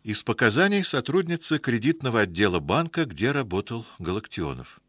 Из показаний сотрудницы кредитного отдела банка, где работал Галактионов.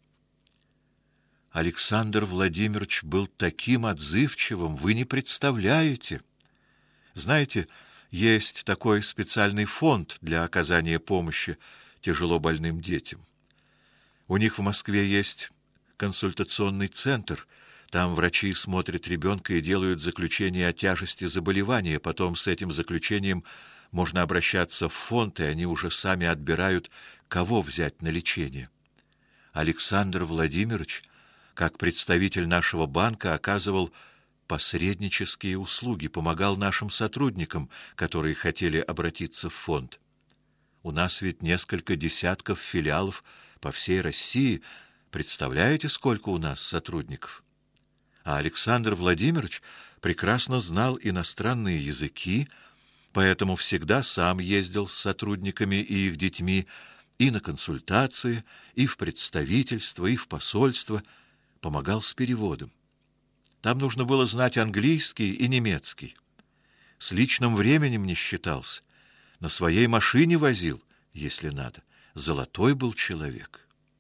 Александр Владимирович был таким отзывчивым, вы не представляете. Знаете, есть такой специальный фонд для оказания помощи тяжело больным детям. У них в Москве есть консультационный центр. Там врачи смотрят ребенка и делают заключение о тяжести заболевания. Потом с этим заключением можно обращаться в фонд, и они уже сами отбирают, кого взять на лечение. Александр Владимирович, как представитель нашего банка, оказывал посреднические услуги, помогал нашим сотрудникам, которые хотели обратиться в фонд. У нас ведь несколько десятков филиалов по всей России. Представляете, сколько у нас сотрудников? А Александр Владимирович прекрасно знал иностранные языки, поэтому всегда сам ездил с сотрудниками и их детьми и на консультации, и в представительство, и в посольство, помогал с переводом. Там нужно было знать английский и немецкий. С личным временем не считался. На своей машине возил, если надо. Золотой был человек.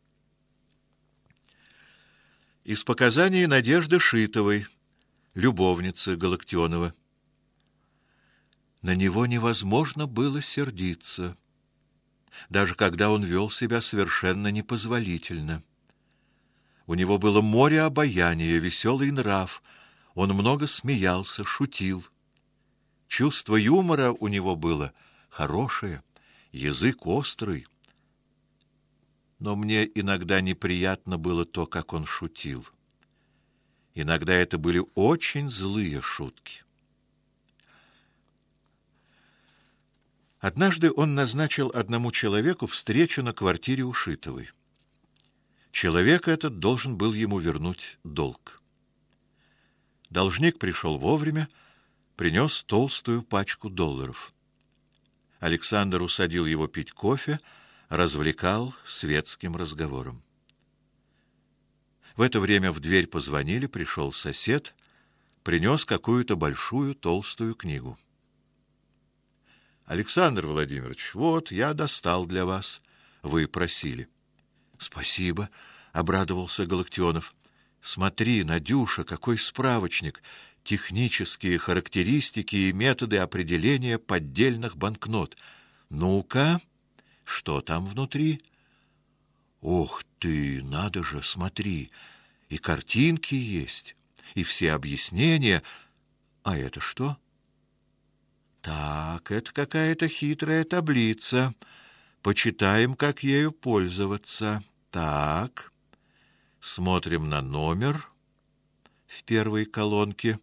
Из показаний Надежды Шитовой, любовницы Галактионова. На него невозможно было сердиться, даже когда он вел себя совершенно непозволительно. У него было море обаяния, веселый нрав, он много смеялся, шутил. Чувство юмора у него было хорошее, язык острый. Но мне иногда неприятно было то, как он шутил. Иногда это были очень злые шутки. Однажды он назначил одному человеку встречу на квартире у Шитовой. Человек этот должен был ему вернуть долг. Должник пришел вовремя, принес толстую пачку долларов. Александр усадил его пить кофе, развлекал светским разговором. В это время в дверь позвонили, пришел сосед, принес какую-то большую толстую книгу. Александр Владимирович, вот я достал для вас, вы просили. Спасибо, обрадовался Галактионов. Смотри, Надюша, какой справочник, технические характеристики и методы определения поддельных банкнот. Ну-ка, что там внутри? Ох ты, надо же, смотри, и картинки есть, и все объяснения. А это что? Так, это какая-то хитрая таблица. Почитаем, как ею пользоваться. Так. Смотрим на номер в первой колонке.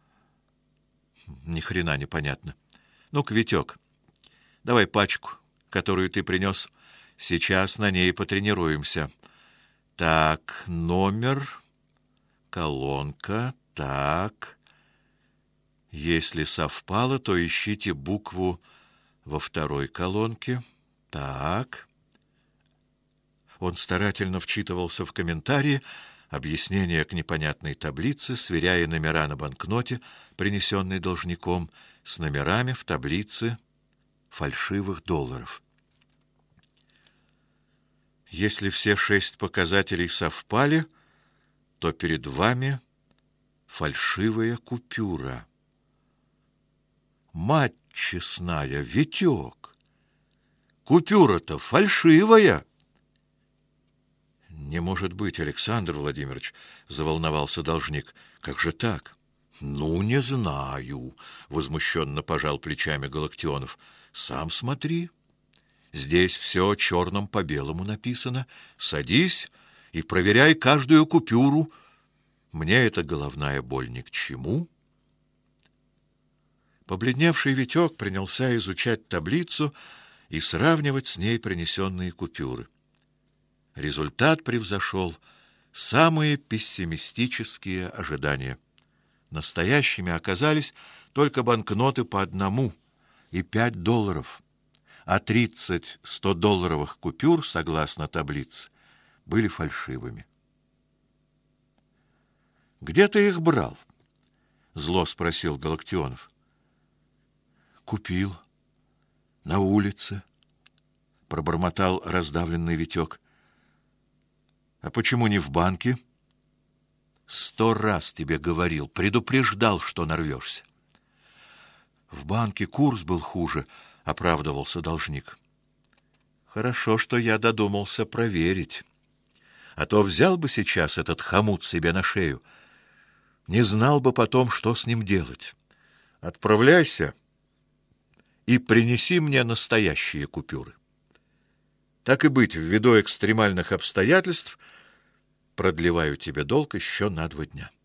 Ни хрена не понятно. Ну-ка, Витек, давай пачку, которую ты принес. Сейчас на ней потренируемся. Так, номер, колонка, так. Если совпало, то ищите букву во второй колонке. Так. Он старательно вчитывался в комментарии, объяснения к непонятной таблице, сверяя номера на банкноте, принесенной должником, с номерами в таблице фальшивых долларов. Если все 6 показателей совпали, то перед вами фальшивая купюра. Мать честная, Витек, купюра-то фальшивая. Не может быть, Александр Владимирович, заволновался должник. Как же так? Ну, не знаю, возмущенно пожал плечами Галактионов. Сам смотри. Здесь все черным по белому написано. Садись и проверяй каждую купюру. Мне эта головная боль ни к чему. Побледневший Витек принялся изучать таблицу и сравнивать с ней принесенные купюры. Результат превзошел самые пессимистические ожидания. Настоящими оказались только банкноты по 1 и 5 долларов, а 30 100-долларовых купюр, согласно таблице, были фальшивыми. Где ты их брал? Зло спросил Галактионов. Купил. На улице, пробормотал раздавленный Витек. А почему не в банке? 100 раз тебе говорил, предупреждал, что нарвешься. В банке курс был хуже, оправдывался должник. Хорошо, что я додумался проверить. А то взял бы сейчас этот хомут себе на шею. Не знал бы потом, что с ним делать. Отправляйся и принеси мне настоящие купюры. Так и быть, ввиду экстремальных обстоятельств продлеваю тебе долг еще на 2 дня.